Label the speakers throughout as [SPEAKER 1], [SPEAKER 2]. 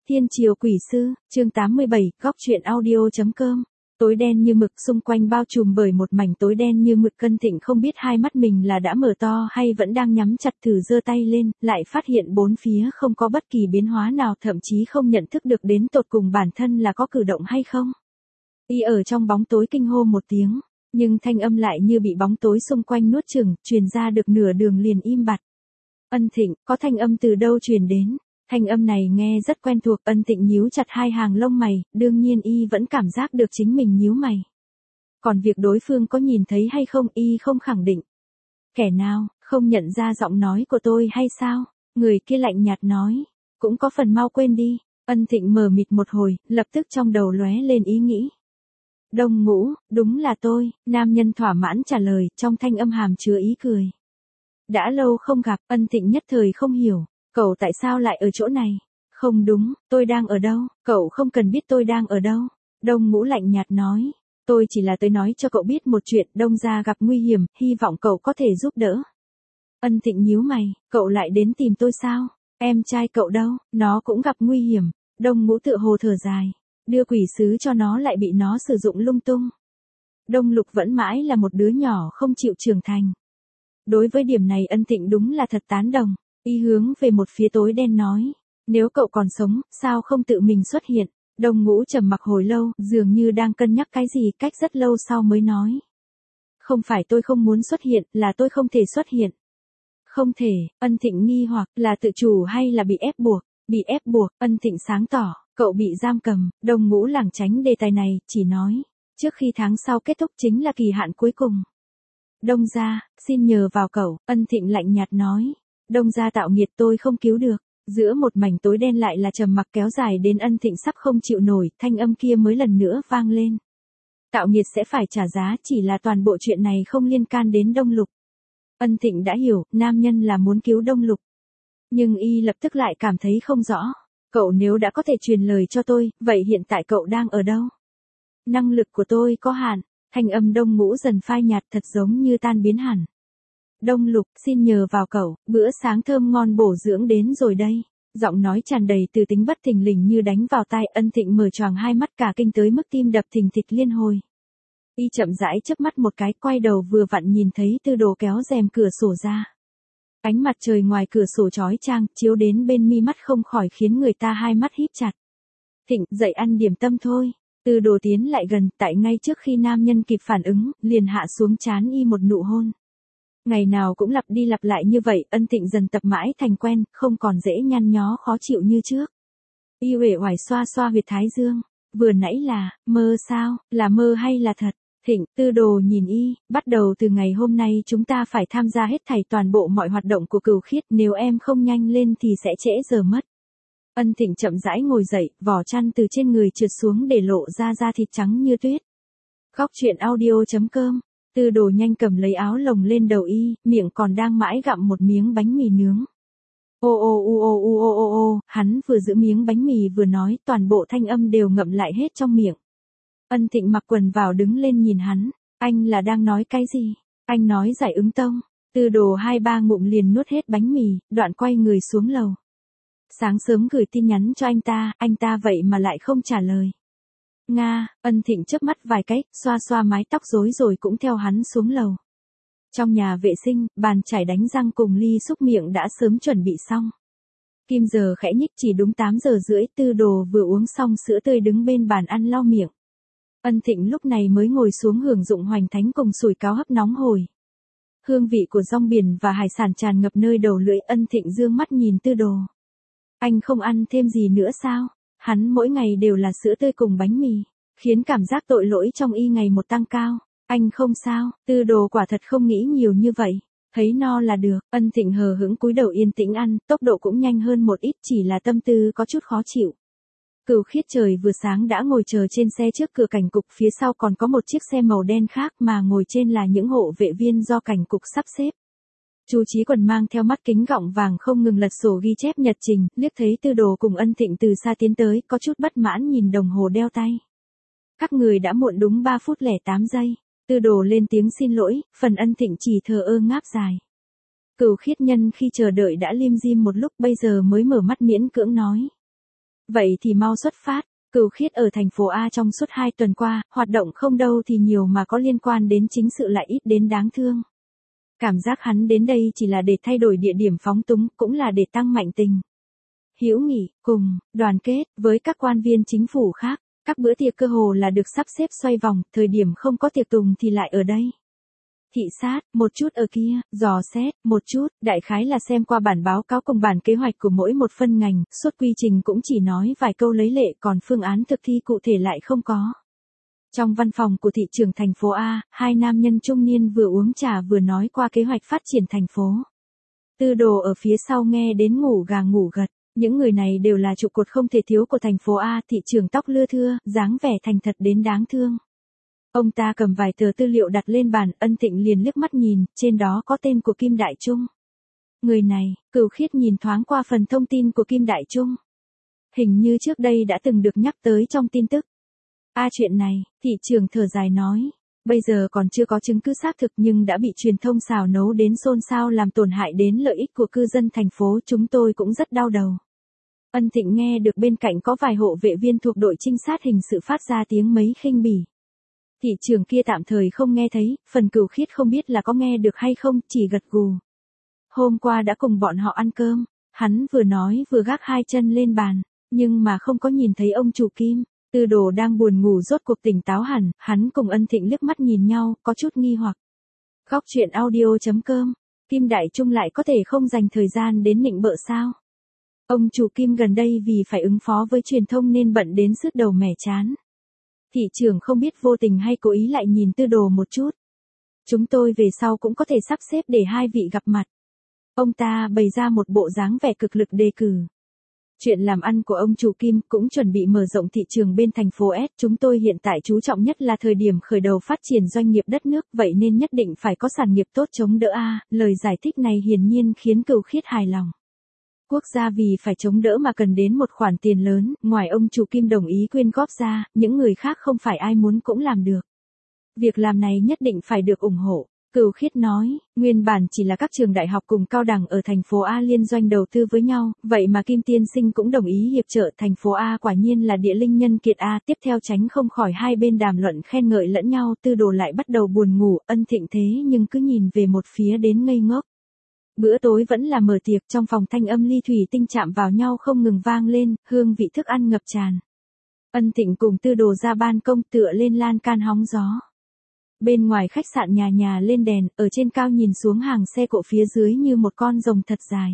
[SPEAKER 1] Thiên triều quỷ sư, chương 87, góc truyện audio.com. Tối đen như mực, xung quanh bao trùm bởi một mảnh tối đen như mực. Ân Thịnh không biết hai mắt mình là đã mở to hay vẫn đang nhắm chặt, thử giơ tay lên, lại phát hiện bốn phía không có bất kỳ biến hóa nào, thậm chí không nhận thức được đến tột cùng bản thân là có cử động hay không. Y ở trong bóng tối kinh hô một tiếng, nhưng thanh âm lại như bị bóng tối xung quanh nuốt chửng, truyền ra được nửa đường liền im bặt. Ân Thịnh, có thanh âm từ đâu truyền đến? Thanh âm này nghe rất quen thuộc. Ân Thịnh nhíu chặt hai hàng lông mày, đương nhiên y vẫn cảm giác được chính mình nhíu mày. Còn việc đối phương có nhìn thấy hay không y không khẳng định. Kẻ nào, không nhận ra giọng nói của tôi hay sao? Người kia lạnh nhạt nói. Cũng có phần mau quên đi. Ân Thịnh mờ mịt một hồi, lập tức trong đầu lóe lên ý nghĩ. Đông Ngũ, đúng là tôi, nam nhân thỏa mãn trả lời, trong thanh âm hàm chứa ý cười. Đã lâu không gặp. Ân Thịnh nhất thời không hiểu. Cậu tại sao lại ở chỗ này? Không đúng, tôi đang ở đâu? Cậu không cần biết tôi đang ở đâu. Đông Ngũ lạnh nhạt nói. Tôi chỉ là tới nói cho cậu biết một chuyện, Đông gia gặp nguy hiểm, hy vọng cậu có thể giúp đỡ. Ân Thịnh nhíu mày, cậu lại đến tìm tôi sao? Em trai cậu đâu? Nó cũng gặp nguy hiểm. Đông Ngũ tựa hồ thở dài. Đưa quỷ sứ cho nó lại bị nó sử dụng lung tung. Đông Lục vẫn mãi là một đứa nhỏ không chịu trưởng thành. Đối với điểm này Ân Thịnh đúng là thật tán đồng. Y hướng về một phía tối đen nói. Nếu cậu còn sống, sao không tự mình xuất hiện? Đông Ngũ trầm mặc hồi lâu, dường như đang cân nhắc cái gì, cách rất lâu sau mới nói. Không phải tôi không muốn xuất hiện, là tôi không thể xuất hiện. Không thể. Ân Thịnh nghi hoặc là tự chủ hay là bị ép buộc? Bị ép buộc. Ân Thịnh sáng tỏ, cậu bị giam cầm. Đông Ngũ lảng tránh đề tài này, chỉ nói. Trước khi tháng sau kết thúc chính là kỳ hạn cuối cùng. Đông gia, xin nhờ vào cậu. Ân Thịnh lạnh nhạt nói. Đông gia tạo nghiệt tôi không cứu được. Giữa một mảnh tối đen lại là trầm mặc kéo dài đến Ân Thịnh sắp không chịu nổi, thanh âm kia mới lần nữa vang lên. Tạo nghiệt sẽ phải trả giá, chỉ là toàn bộ chuyện này không liên can đến Đông Lục. Ân Thịnh đã hiểu, nam nhân là muốn cứu Đông Lục. Nhưng y lập tức lại cảm thấy không rõ. Cậu nếu đã có thể truyền lời cho tôi, vậy hiện tại cậu đang ở đâu? Năng lực của tôi có hạn. Thanh âm Đông Ngũ dần phai nhạt, thật giống như tan biến hẳn. Đông Lục, xin nhờ vào cậu, bữa sáng thơm ngon bổ dưỡng đến rồi đây. Giọng nói tràn đầy từ tính bất thình lình như đánh vào tai. Ân Thịnh mở choàng hai mắt cả kinh tới mức tim đập thình thịch liên hồi. Y chậm rãi chớp mắt một cái, quay đầu vừa vặn nhìn thấy Tư Đồ kéo rèm cửa sổ ra. Ánh mặt trời ngoài cửa sổ chói chang, chiếu đến bên mi mắt không khỏi khiến người ta hai mắt híp chặt. Thịnh, dậy ăn điểm tâm thôi. Tư Đồ tiến lại gần, tại ngay trước khi nam nhân kịp phản ứng, liền hạ xuống trán y một nụ hôn. Ngày nào cũng lặp đi lặp lại như vậy, Ân Thịnh dần tập mãi thành quen, không còn dễ nhăn nhó khó chịu như trước. Y uể oải xoa xoa huyệt thái dương. Vừa nãy là, mơ sao, là mơ hay là thật? Thịnh, Tư Đồ nhìn y, bắt đầu từ ngày hôm nay chúng ta phải tham gia hết thảy toàn bộ mọi hoạt động của Cửu Khiết, nếu em không nhanh lên thì sẽ trễ giờ mất. Ân Thịnh chậm rãi ngồi dậy, vỏ chăn từ trên người trượt xuống để lộ ra da thịt trắng như tuyết. Góc truyện audio.com. Tư Đồ nhanh cầm lấy áo lồng lên đầu y, miệng còn đang mãi gặm một miếng bánh mì nướng. Ô ô u ô u ô ô ô, hắn vừa giữ miếng bánh mì vừa nói, toàn bộ thanh âm đều ngậm lại hết trong miệng. Ân Thịnh mặc quần vào đứng lên nhìn hắn. Anh là đang nói cái gì? Anh nói giải ứng tông. Tư Đồ 2-3 ngụm liền nuốt hết bánh mì, đoạn quay người xuống lầu. Sáng sớm gửi tin nhắn cho anh ta vậy mà lại không trả lời. Nga, Ân Thịnh chớp mắt vài cái, xoa xoa mái tóc rối rồi cũng theo hắn xuống lầu. Trong nhà vệ sinh, bàn chải đánh răng cùng ly xúc miệng đã sớm chuẩn bị xong. Kim giờ khẽ nhích, chỉ đúng 8 giờ rưỡi, Tư Đồ vừa uống xong sữa tươi đứng bên bàn ăn lau miệng. Ân Thịnh lúc này mới ngồi xuống hưởng dụng hoành thánh cùng sủi cáo hấp nóng hổi. Hương vị của rong biển và hải sản tràn ngập nơi đầu lưỡi. Ân Thịnh dương mắt nhìn Tư Đồ. Anh không ăn thêm gì nữa sao? Hắn mỗi ngày đều là sữa tươi cùng bánh mì, khiến cảm giác tội lỗi trong y ngày một tăng cao. Anh không sao. Tư Đồ quả thật không nghĩ nhiều như vậy. Thấy no là được. Ân Thịnh hờ hững cúi đầu yên tĩnh ăn, tốc độ cũng nhanh hơn một ít, chỉ là tâm tư có chút khó chịu. Cửu Khiết trời vừa sáng đã ngồi chờ trên xe trước cửa cảnh cục, phía sau còn có một chiếc xe màu đen khác mà ngồi trên là những hộ vệ viên do cảnh cục sắp xếp. Chu Chí Quần mang theo mắt kính gọng vàng không ngừng lật sổ ghi chép nhật trình, liếc thấy Tư Đồ cùng Ân Thịnh từ xa tiến tới, có chút bất mãn nhìn đồng hồ đeo tay. Các người đã muộn đúng 3 phút 08 giây. Tư Đồ lên tiếng xin lỗi, phần Ân Thịnh chỉ thờ ơ ngáp dài. Cửu Khiết nhân khi chờ đợi đã lim dim một lúc, bây giờ mới mở mắt miễn cưỡng nói. Vậy thì mau xuất phát. Cửu Khiết ở thành phố A trong suốt 2 tuần qua, hoạt động không đâu thì nhiều mà có liên quan đến chính sự lại ít đến đáng thương. Cảm giác hắn đến đây chỉ là để thay đổi địa điểm phóng túng, cũng là để tăng mạnh tình hữu nghị, cùng, đoàn kết, với các quan viên chính phủ khác. Các bữa tiệc cơ hồ là được sắp xếp xoay vòng, thời điểm không có tiệc tùng thì lại ở đây. Thị sát, một chút ở kia, dò xét, một chút, đại khái là xem qua bản báo cáo cùng bản kế hoạch của mỗi một phân ngành, suốt quy trình cũng chỉ nói vài câu lấy lệ còn phương án thực thi cụ thể lại không có. Trong văn phòng của thị trưởng thành phố A, 2 nam nhân trung niên vừa uống trà vừa nói qua kế hoạch phát triển thành phố. Tư Đồ ở phía sau nghe đến ngủ gà ngủ gật. Những người này đều là trụ cột không thể thiếu của thành phố A, thị trưởng tóc lưa thưa, dáng vẻ thành thật đến đáng thương. Ông ta cầm vài tờ tư liệu đặt lên bàn, Ân Tịnh liền liếc mắt nhìn, trên đó có tên của Kim Đại Trung. Người này, Cửu Khiết nhìn thoáng qua phần thông tin của Kim Đại Trung. Hình như trước đây đã từng được nhắc tới trong tin tức. Chuyện này, thị trưởng thở dài nói. Bây giờ còn chưa có chứng cứ xác thực nhưng đã bị truyền thông xào nấu đến xôn xao làm tổn hại đến lợi ích của cư dân thành phố, chúng tôi cũng rất đau đầu. Ân Thịnh nghe được bên cạnh có vài hộ vệ viên thuộc đội trinh sát hình sự phát ra tiếng mấy khinh bỉ. Thị trưởng kia tạm thời không nghe thấy, phần Cửu Khiết không biết là có nghe được hay không, chỉ gật gù. Hôm qua đã cùng bọn họ ăn cơm, hắn vừa nói vừa gác 2 chân lên bàn, nhưng mà không có nhìn thấy ông chủ Kim. Tư Đồ đang buồn ngủ rốt cuộc tỉnh táo hẳn, hắn cùng Ân Thịnh liếc mắt nhìn nhau, có chút nghi hoặc. Góc truyện audio.com, Kim Đại Trung lại có thể không dành thời gian đến nịnh bợ sao? Ông chủ Kim gần đây vì phải ứng phó với truyền thông nên bận đến sứt đầu mẻ chán. Thị trưởng không biết vô tình hay cố ý lại nhìn Tư Đồ một chút. Chúng tôi về sau cũng có thể sắp xếp để 2 vị gặp mặt. Ông ta bày ra một bộ dáng vẻ cực lực đề cử. Chuyện làm ăn của ông chủ Kim cũng chuẩn bị mở rộng thị trường bên thành phố S. Chúng tôi hiện tại chú trọng nhất là thời điểm khởi đầu phát triển doanh nghiệp đất nước, vậy nên nhất định phải có sản nghiệp tốt chống đỡ a. Lời giải thích này hiển nhiên khiến Cửu Khiết hài lòng. Quốc gia vì phải chống đỡ mà cần đến một khoản tiền lớn, ngoài ông chủ Kim đồng ý quyên góp ra, những người khác không phải ai muốn cũng làm được. Việc làm này nhất định phải được ủng hộ. Cửu Khiết nói, nguyên bản chỉ là các trường đại học cùng cao đẳng ở thành phố A liên doanh đầu tư với nhau, vậy mà Kim tiên sinh cũng đồng ý hiệp trợ. Thành phố A quả nhiên là địa linh nhân kiệt A. Tiếp theo tránh không khỏi hai bên đàm luận khen ngợi lẫn nhau. Tư Đồ lại bắt đầu buồn ngủ, Ân Thịnh thế nhưng cứ nhìn về một phía đến ngây ngốc. Bữa tối vẫn là mở tiệc, trong phòng thanh âm ly thủy tinh chạm vào nhau không ngừng vang lên, hương vị thức ăn ngập tràn. Ân Thịnh cùng Tư Đồ ra ban công tựa lên lan can hóng gió. Bên ngoài khách sạn nhà nhà lên đèn, ở trên cao nhìn xuống hàng xe cộ phía dưới như một con rồng thật dài.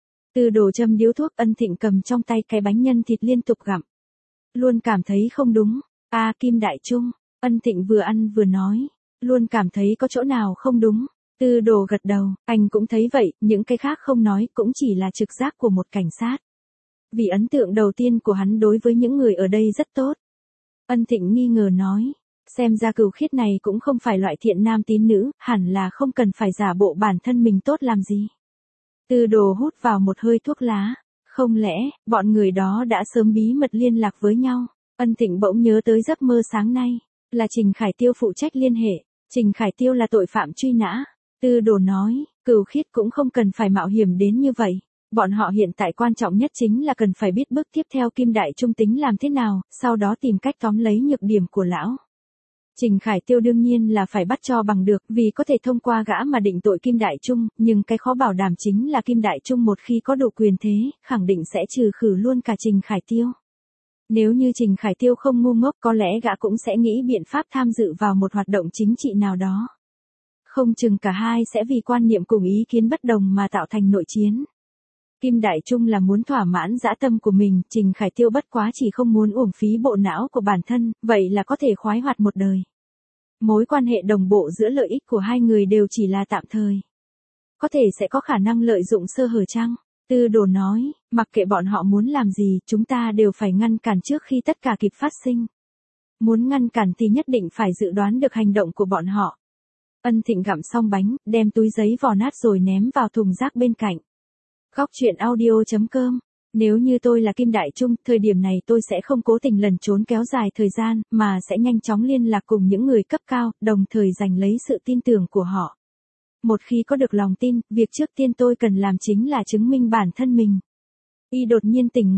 [SPEAKER 1] Tư Đồ châm điếu thuốc, Ân Thịnh cầm trong tay cái bánh nhân thịt liên tục gặm. Luôn cảm thấy không đúng. Kim Đại Trung, Ân Thịnh vừa ăn vừa nói. Luôn cảm thấy có chỗ nào không đúng. Tư Đồ gật đầu, anh cũng thấy vậy, những cái khác không nói, cũng chỉ là trực giác của một cảnh sát. Vì ấn tượng đầu tiên của hắn đối với những người ở đây rất tốt. Ân Thịnh nghi ngờ nói. Xem ra Cửu Khiết này cũng không phải loại thiện nam tín nữ, hẳn là không cần phải giả bộ bản thân mình tốt làm gì. Tư Đồ hút vào một hơi thuốc lá. Không lẽ, bọn người đó đã sớm bí mật liên lạc với nhau? Ân Thịnh bỗng nhớ tới giấc mơ sáng nay. Là Trình Khải Tiêu phụ trách liên hệ. Trình Khải Tiêu là tội phạm truy nã. Tư Đồ nói, Cửu Khiết cũng không cần phải mạo hiểm đến như vậy. Bọn họ hiện tại quan trọng nhất chính là cần phải biết bước tiếp theo Kim Đại Trung tính làm thế nào, sau đó tìm cách tóm lấy nhược điểm của lão. Trình Khải Tiêu đương nhiên là phải bắt cho bằng được, vì có thể thông qua gã mà định tội Kim Đại Trung, nhưng cái khó bảo đảm chính là Kim Đại Trung một khi có đủ quyền thế, khẳng định sẽ trừ khử luôn cả Trình Khải Tiêu. Nếu như Trình Khải Tiêu không ngu ngốc, có lẽ gã cũng sẽ nghĩ biện pháp tham dự vào một hoạt động chính trị nào đó. Không chừng cả hai sẽ vì quan niệm cùng ý kiến bất đồng mà tạo thành nội chiến. Kim Đại Trung là muốn thỏa mãn dã tâm của mình, Trình Khải Tiêu bất quá chỉ không muốn uổng phí bộ não của bản thân, vậy là có thể khoái hoạt một đời. Mối quan hệ đồng bộ giữa lợi ích của hai người đều chỉ là tạm thời. Có thể sẽ có khả năng lợi dụng sơ hở chăng? Tư Đồ nói, mặc kệ bọn họ muốn làm gì, chúng ta đều phải ngăn cản trước khi tất cả kịp phát sinh. Muốn ngăn cản thì nhất định phải dự đoán được hành động của bọn họ. Ân Thịnh gặm xong bánh, đem túi giấy vò nát rồi ném vào thùng rác bên cạnh. Góc truyện audio.com. Nếu như tôi là Kim Đại Trung, thời điểm này tôi sẽ không cố tình lẩn trốn kéo dài thời gian, mà sẽ nhanh chóng liên lạc cùng những người cấp cao, đồng thời giành lấy sự tin tưởng của họ. Một khi có được lòng tin, việc trước tiên tôi cần làm chính là chứng minh bản thân mình. Y đột nhiên tỉnh ngộ,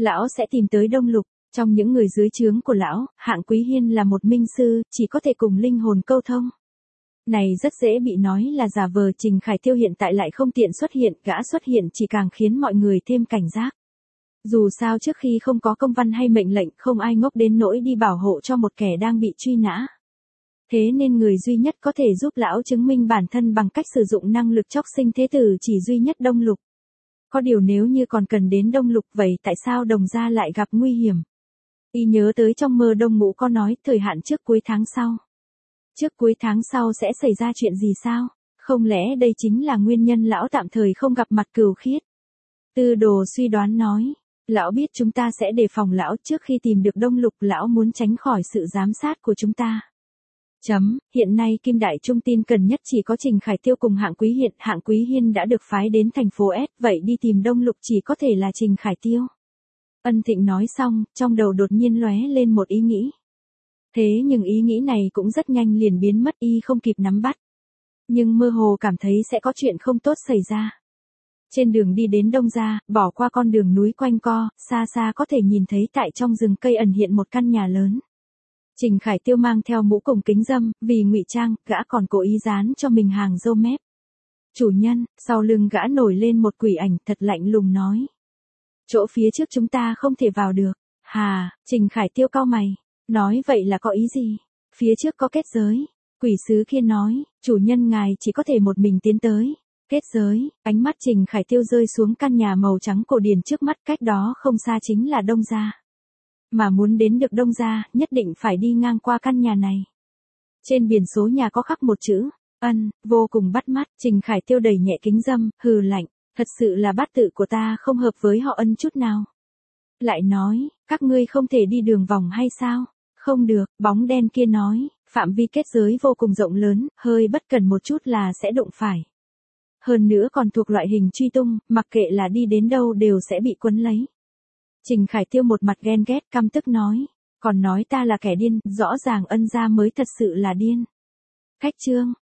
[SPEAKER 1] Lão sẽ tìm tới Đông Lục. Trong những người dưới trướng của lão, Hạng Quý Hiên là một minh sư, chỉ có thể cùng linh hồn câu thông. Này rất dễ bị nói là giả vờ. Trình Khải Tiêu hiện tại lại không tiện xuất hiện, gã xuất hiện chỉ càng khiến mọi người thêm cảnh giác. Dù sao trước khi không có công văn hay mệnh lệnh, không ai ngốc đến nỗi đi bảo hộ cho một kẻ đang bị truy nã. Thế nên người duy nhất có thể giúp lão chứng minh bản thân bằng cách sử dụng năng lực chóc sinh thế tử chỉ duy nhất Đông Lục. Có điều nếu như còn cần đến Đông Lục, vậy tại sao Đồng gia lại gặp nguy hiểm? Y nhớ tới trong mơ Đông Ngũ có nói thời hạn trước cuối tháng sau. Trước cuối tháng sau sẽ xảy ra chuyện gì sao? Không lẽ đây chính là nguyên nhân lão tạm thời không gặp mặt Cửu Khiết? Tư Đồ suy đoán nói. Lão biết chúng ta sẽ đề phòng lão, trước khi tìm được Đông Lục lão muốn tránh khỏi sự giám sát của chúng ta. Hiện nay Kim Đại Trung tin cần nhất chỉ có Trình Khải Tiêu cùng Hạng Quý Hiên. Hạng Quý Hiên đã được phái đến thành phố S, vậy đi tìm Đông Lục chỉ có thể là Trình Khải Tiêu. Ân Thịnh nói xong, trong đầu đột nhiên lóe lên một ý nghĩ. Thế nhưng ý nghĩ này cũng rất nhanh liền biến mất, y không kịp nắm bắt. Nhưng mơ hồ cảm thấy sẽ có chuyện không tốt xảy ra. Trên đường đi đến Đông gia, bỏ qua con đường núi quanh co, xa xa có thể nhìn thấy tại trong rừng cây ẩn hiện một căn nhà lớn. Trình Khải Tiêu mang theo mũ cùng kính râm, vì ngụy trang, gã còn cố ý dán cho mình hàng râu mép. Chủ nhân, sau lưng gã nổi lên một quỷ ảnh thật lạnh lùng nói. Chỗ phía trước chúng ta không thể vào được. Hà, Trình Khải Tiêu cau mày. Nói vậy là có ý gì? Phía trước có kết giới. Quỷ sứ kia nói, chủ nhân ngài chỉ có thể một mình tiến tới. Kết giới, ánh mắt Trình Khải Tiêu rơi xuống căn nhà màu trắng cổ điển trước mắt, cách đó không xa chính là Đông gia. Mà muốn đến được Đông gia, nhất định phải đi ngang qua căn nhà này. Trên biển số nhà có khắc một chữ, Ân, vô cùng bắt mắt. Trình Khải Tiêu đẩy nhẹ kính râm, hừ lạnh, thật sự là bát tự của ta không hợp với họ Ân chút nào. Lại nói, các ngươi không thể đi đường vòng hay sao? Không được, bóng đen kia nói, phạm vi kết giới vô cùng rộng lớn, hơi bất cẩn một chút là sẽ đụng phải. Hơn nữa còn thuộc loại hình truy tung, mặc kệ là đi đến đâu đều sẽ bị quấn lấy. Trình Khải Tiêu một mặt ghen ghét căm tức nói, còn nói ta là kẻ điên, rõ ràng Ân gia mới thật sự là điên. Khách trương,